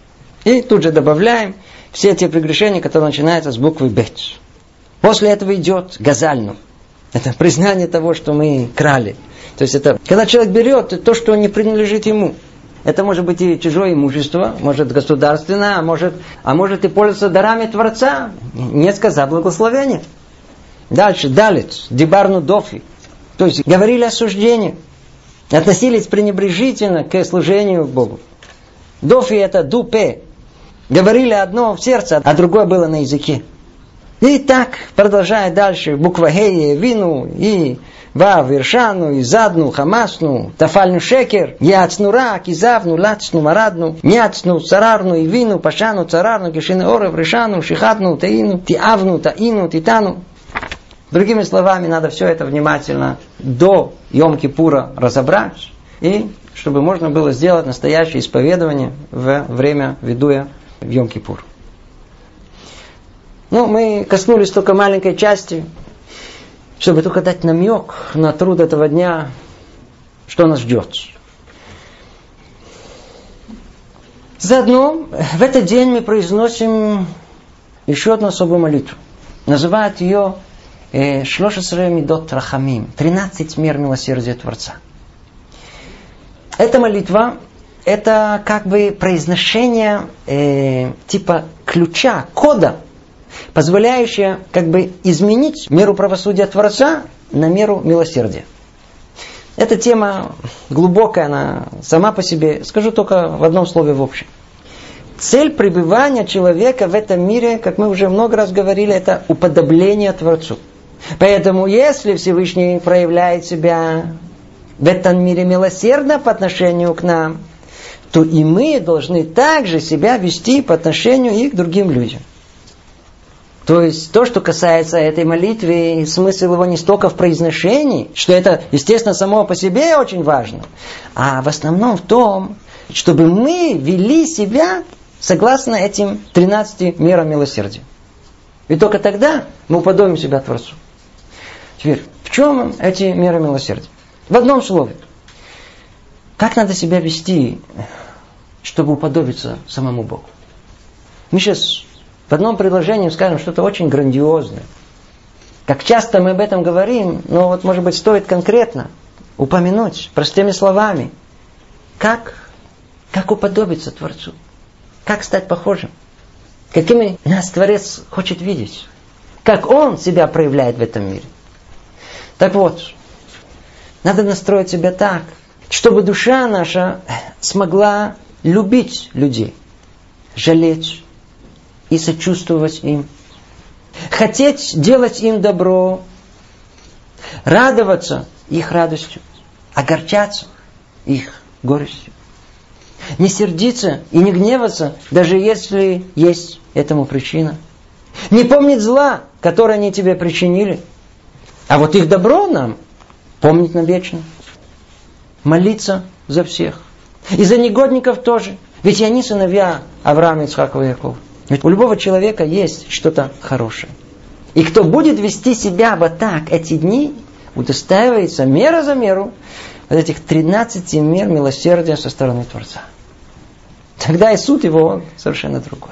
И тут же добавляем все те прегрешения, которые начинаются с буквы бет. После этого идет газальну. Это признание того, что мы крали. То есть это, когда человек берет то, что не принадлежит ему. Это может быть и чужое имущество, может государственное, а может, а может и пользоваться дарами Творца, не сказав благословения. Дальше, далит, дибарну дофи. То есть говорили осуждение. Относились пренебрежительно к служению Богу. Дофи это дупе. Говорили одно в сердце, а другое было на языке. И так, продолжая дальше, буква Хей, Вину, и Вав, Иршану, и Задну, Хамасну, Тафальну Шекер, Яцну Рак, Изавну, Лацну, Марадну, Няцну, Царарну, и Вину, Пашану, Царарну, Кишины Орев, Решану, Шихатну, Таину, Тиавну, Таину, Титану. Другими словами, надо все это внимательно до Йом-Кипура разобрать, и чтобы можно было сделать настоящее исповедование в время ведуя в Йом-Кипур. Ну, мы коснулись только маленькой части, чтобы только дать намек на труд этого дня, что нас ждет. Заодно в этот день мы произносим еще одну особую молитву. Называют ее Шлошесре Мидот Рахамим, тринадцать мер милосердия Творца. Эта молитва, это как бы произношение э, типа ключа, кода, позволяющее как бы изменить меру правосудия Творца на меру милосердия. Эта тема глубокая, она сама по себе. Скажу только в одном слове в общем. Цель пребывания человека в этом мире, как мы уже много раз говорили, это уподобление Творцу. Поэтому, если Всевышний проявляет себя в этом мире милосердно по отношению к нам, то и мы должны также себя вести по отношению и к другим людям. То есть, то, что касается этой молитвы, смысл его не столько в произношении, что это, естественно, само по себе очень важно, а в основном в том, чтобы мы вели себя согласно этим тринадцати мерам милосердия. И только тогда мы уподобим себя Творцу. Теперь, в чем эти меры милосердия? В одном слове. Как надо себя вести, чтобы уподобиться самому Богу? Мы сейчас в одном предложении скажем что-то очень грандиозное. Как часто мы об этом говорим, но вот, может быть, стоит конкретно упомянуть простыми словами. Как, как уподобиться Творцу? Как стать похожим? Какими нас Творец хочет видеть? Как Он себя проявляет в этом мире? Так вот, надо настроить себя так, чтобы душа наша смогла любить людей, жалеть и сочувствовать им, хотеть делать им добро, радоваться их радостью, огорчаться их горестью, не сердиться и не гневаться, даже если есть этому причина, не помнить зла, которое они тебе причинили, а вот их добро нам помнить навечно, молиться за всех. И за негодников тоже. Ведь и они сыновья Авраама, Ицхака и Якова. Ведь у любого человека есть что-то хорошее. И кто будет вести себя вот так эти дни, удостаивается мера за меру вот этих тринадцати мер милосердия со стороны Творца. Тогда и суд его совершенно другой.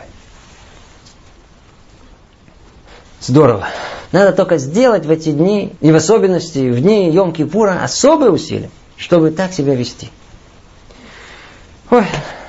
Здорово. Надо только сделать в эти дни, и в особенности в дни Йом-Кипура, особые усилия, чтобы так себя вести. Ой.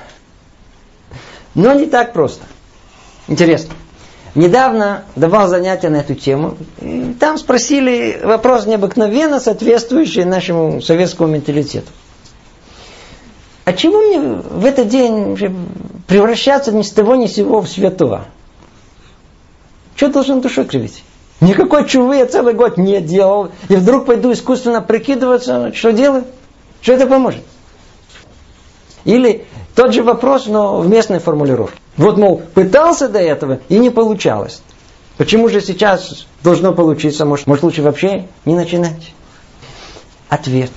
Но не так просто. Интересно. Недавно давал занятия на эту тему. И там спросили вопрос необыкновенно соответствующий нашему советскому менталитету. А чему мне в этот день превращаться ни с того ни с сего в святого? Что должен душой кривить? Никакой чувы я целый год не делал. И вдруг пойду искусственно прикидываться. Что делаю? Что это поможет? Или тот же вопрос, но в местной формулировке. Вот, мол, пытался до этого и не получалось. Почему же сейчас должно получиться? Может, может лучше вообще не начинать? Ответ.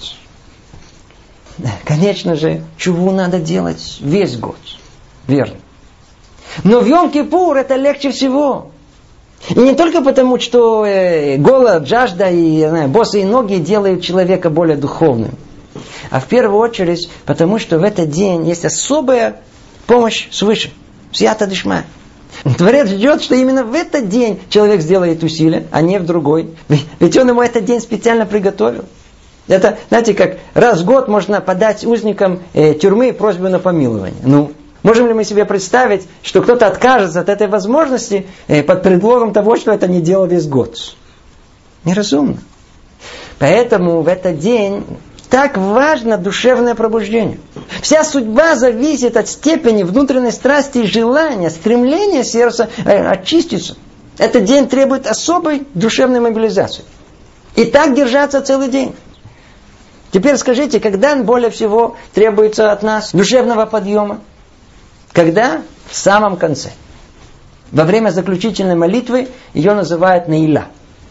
Конечно же, чуву надо делать весь год. Верно. Но в Йом-Кипур это легче всего. И не только потому, что э, голод, жажда и знаю, босые ноги делают человека более духовным. А в первую очередь, потому что в этот день есть особая помощь свыше. Сията дишма. Творец ждет, что именно в этот день человек сделает усилия, а не в другой. Ведь он ему этот день специально приготовил. Это, знаете, как раз в год можно подать узникам э, тюрьмы просьбу на помилование. Ну, можем ли мы себе представить, что кто-то откажется от этой возможности э, под предлогом того, что это не делал весь год? Неразумно. Поэтому в этот день так важно душевное пробуждение. Вся судьба зависит от степени внутренней страсти и желания, стремления сердца э, очиститься. Этот день требует особой душевной мобилизации. И так держаться целый день. Теперь скажите, когда более всего требуется от нас душевного подъема? Когда? В самом конце. Во время заключительной молитвы ее называют Наиля.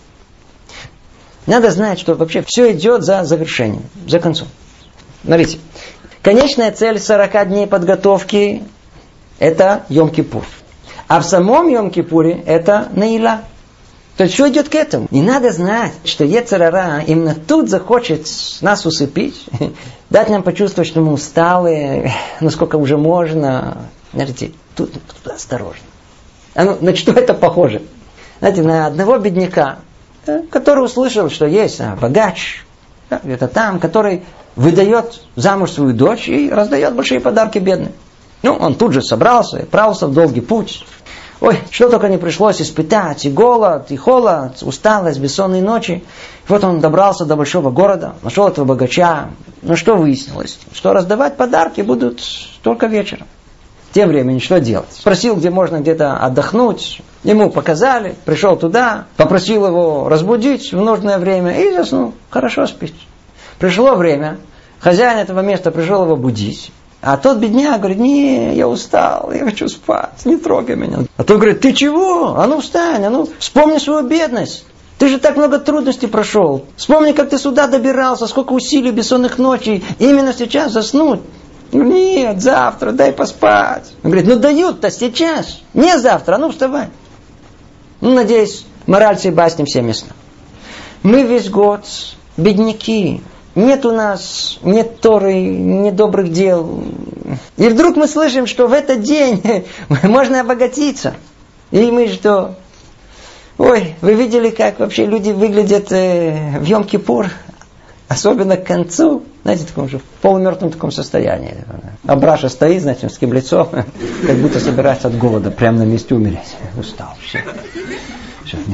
Надо знать, что вообще все идет за завершением, за концом. Смотрите. Конечная цель сорока дней подготовки – это Йом-Кипур. А в самом Йом-Кипуре это Наиля. То есть, что идет к этому? Не надо знать, что Йецер ара именно тут захочет нас усыпить, дать нам почувствовать, что мы усталые, насколько уже можно. Знаете, тут, тут осторожно. А ну, на что это похоже? Знаете, на одного бедняка, который услышал, что есть а, богач, да, где-то там, который выдает замуж свою дочь и раздает большие подарки бедным. Ну, он тут же собрался и отправился в долгий путь. Ой, что только не пришлось испытать, и голод, и холод, усталость, бессонные ночи. Вот он добрался до большого города, нашел этого богача. Но что выяснилось? Что раздавать подарки будут только вечером. тем временем что делать? Спросил, где можно где-то отдохнуть. Ему показали, пришел туда, попросил его разбудить в нужное время и заснул. Хорошо спит. Пришло время, хозяин этого места пришел его будить. А тот бедняк говорит: не, я устал, я хочу спать, не трогай меня. А тот говорит: ты чего? А ну встань, а ну вспомни свою бедность. Ты же так много трудностей прошел. Вспомни, как ты сюда добирался, сколько усилий, бессонных ночей. Именно сейчас заснуть. Нет, завтра, дай поспать. Он говорит: ну дают-то сейчас, не завтра, а ну вставай. Ну, надеюсь, мораль всей басни всем ясна. Мы весь год бедняки. Нет у нас ни Торы, ни добрых дел. И вдруг мы слышим, что в этот день можно обогатиться. И мы что? Ой, вы видели, как вообще люди выглядят э, в Йом-Кипур? Особенно к концу. Знаете, в таком же в полумертвом таком состоянии. А Браша стоит, знаете, с таким лицом, как будто собирается от голода прямо на месте умереть. Устал, все. Все, не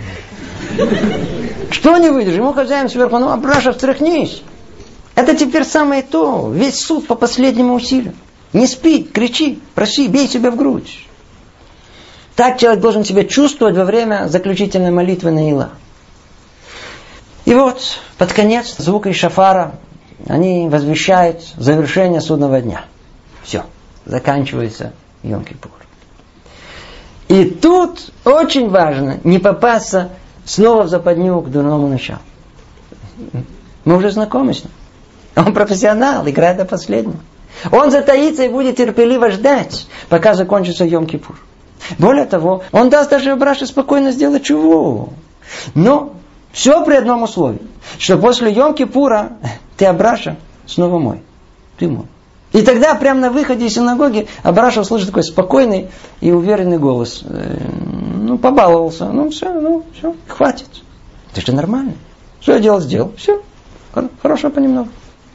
Что не выйдешь? Ему хозяин сверху: ну, Абраша, встряхнись. Это теперь самое то. Весь суд по последнему усилию. Не спи, кричи, проси, бей себя в грудь. Так человек должен себя чувствовать во время заключительной молитвы на Илла. И вот, под конец звука шафара они возвещают завершение судного дня. Все, заканчивается Йом-Кипур. И тут очень важно не попасться снова в западню к дурному началу. Мы уже знакомы с ним. Он профессионал, играет до последнего. Он затаится и будет терпеливо ждать, пока закончится Йом-Кипур. Более того, он даст даже Абраше спокойно сделать чуву. Но все при одном условии, что после Йом-Кипура ты, Абраша, снова мой. Ты мой. И тогда прямо на выходе из синагоги Абраша услышит такой спокойный и уверенный голос. Ну, побаловался. Ну, все, ну, все, хватит. Это же нормально. Что я делал, сделал. Все. Хорошо понемногу.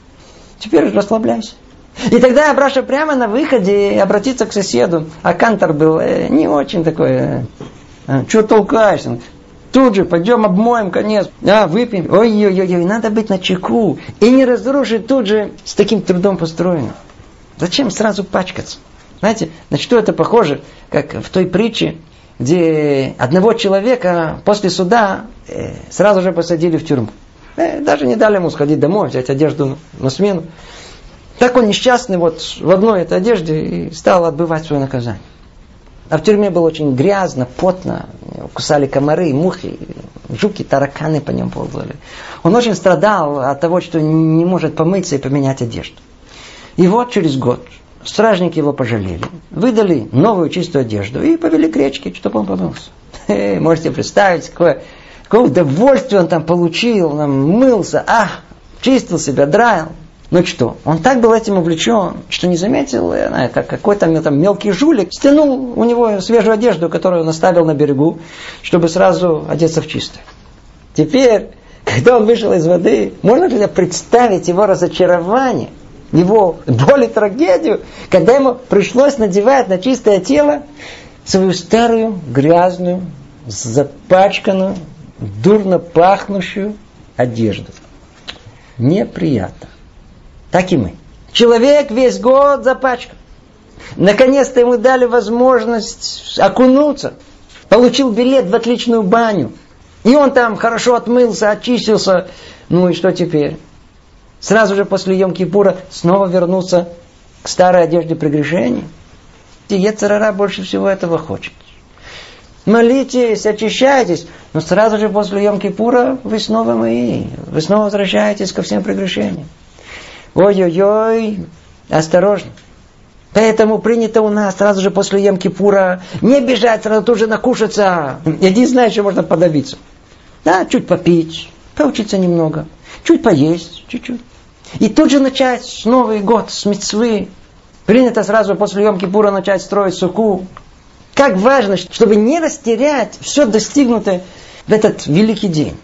Теперь расслабляйся. И тогда Абраша прямо на выходе обратится к соседу. А Кантор был э, не очень такой. Э, что толкаешься? Тут же пойдем обмоем конец. А, выпьем. Ой-ой-ой, надо быть начеку. И не разрушить тут же с таким трудом построено. Зачем сразу пачкаться? Знаете, на что это похоже? Как в той притче, где одного человека после суда э, сразу же посадили в тюрьму. Э, даже не дали ему сходить домой, взять одежду на смену. Так он несчастный вот в одной этой одежде и стал отбывать свое наказание. А в тюрьме было очень грязно, потно, кусали комары, мухи, жуки, тараканы по нему ползали. Он очень страдал от того, что не может помыться и поменять одежду. И вот через год стражники его пожалели, выдали новую чистую одежду и повели к речке, чтобы он помылся. Э, можете представить, какое, какое удовольствие он там получил, он там мылся, ах, чистил себя, драил. Ну что, он так был этим увлечен, что не заметил, как какой-то там мелкий жулик стянул у него свежую одежду, которую он оставил на берегу, чтобы сразу одеться в чистое. Теперь, когда он вышел из воды, можно ли представить его разочарование, его боль и трагедию, когда ему пришлось надевать на чистое тело свою старую, грязную, запачканную, дурно пахнущую одежду. Неприятно. Так и мы. Человек весь год запачкан. Наконец-то ему дали возможность окунуться. Получил билет в отличную баню. И он там хорошо отмылся, очистился. Ну и что теперь? Сразу же после Йом-Кипура снова вернуться к старой одежде прегрешений. И йецер ара больше всего этого хочет. Молитесь, очищайтесь. Но сразу же после Йом-Кипура вы снова мои. Вы снова возвращаетесь ко всем прегрешениям. Ой-ой-ой, осторожно. Поэтому принято у нас сразу же после Йом-Кипура не бежать, сразу тут же накушаться. Иди, знаешь, что можно подавиться. Да, чуть попить, поучиться немного, чуть поесть, чуть-чуть. И тут же начать Новый год с мицвы. Принято сразу после Йом-Кипура начать строить суку. Как важно, чтобы не растерять все достигнутое в этот великий день.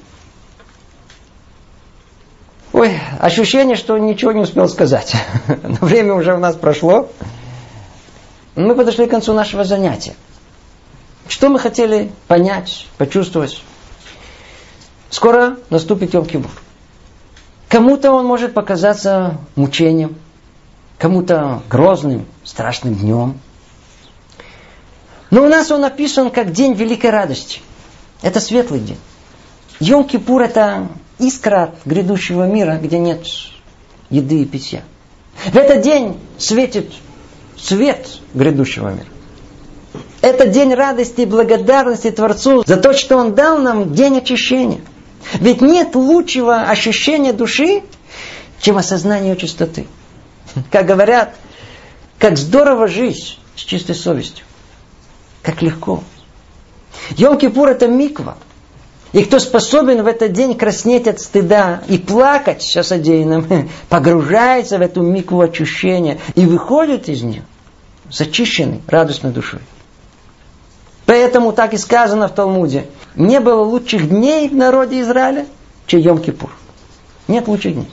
Ой, ощущение, что ничего не успел сказать. Но время уже у нас прошло. Мы подошли к концу нашего занятия. Что мы хотели понять, почувствовать? Скоро наступит Йом-Кипур. Кому-то он может показаться мучением. кому-то грозным, страшным днем. Но у нас он описан как день великой радости. Это светлый день. Йом-Кипур — это искра грядущего мира, где нет еды и питья. В этот день светит свет грядущего мира. Это день радости и благодарности Творцу за то, что Он дал нам день очищения. Ведь нет лучшего ощущения души, чем осознание чистоты. Как говорят, как здорово жить с чистой совестью. Как легко. Йом-Кипур — это миква. И кто способен в этот день краснеть от стыда и плакать о содеянном, погружается в эту микву очищения и выходит из нее зачищенный, радостной душой. Поэтому так и сказано в Талмуде: не было лучших дней в народе Израиля, чем Йом-Кипур. Нет лучших дней.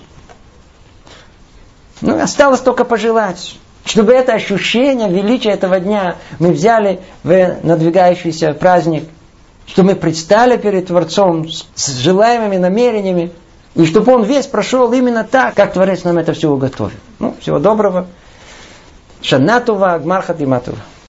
Ну, осталось только пожелать, чтобы это ощущение величия этого дня мы взяли в надвигающийся праздник, что мы предстали перед Творцом с желаемыми намерениями, и чтобы он весь прошел именно так, как Творец нам это все уготовил. Ну, всего доброго. Шана Това, Гмар Хатима Това.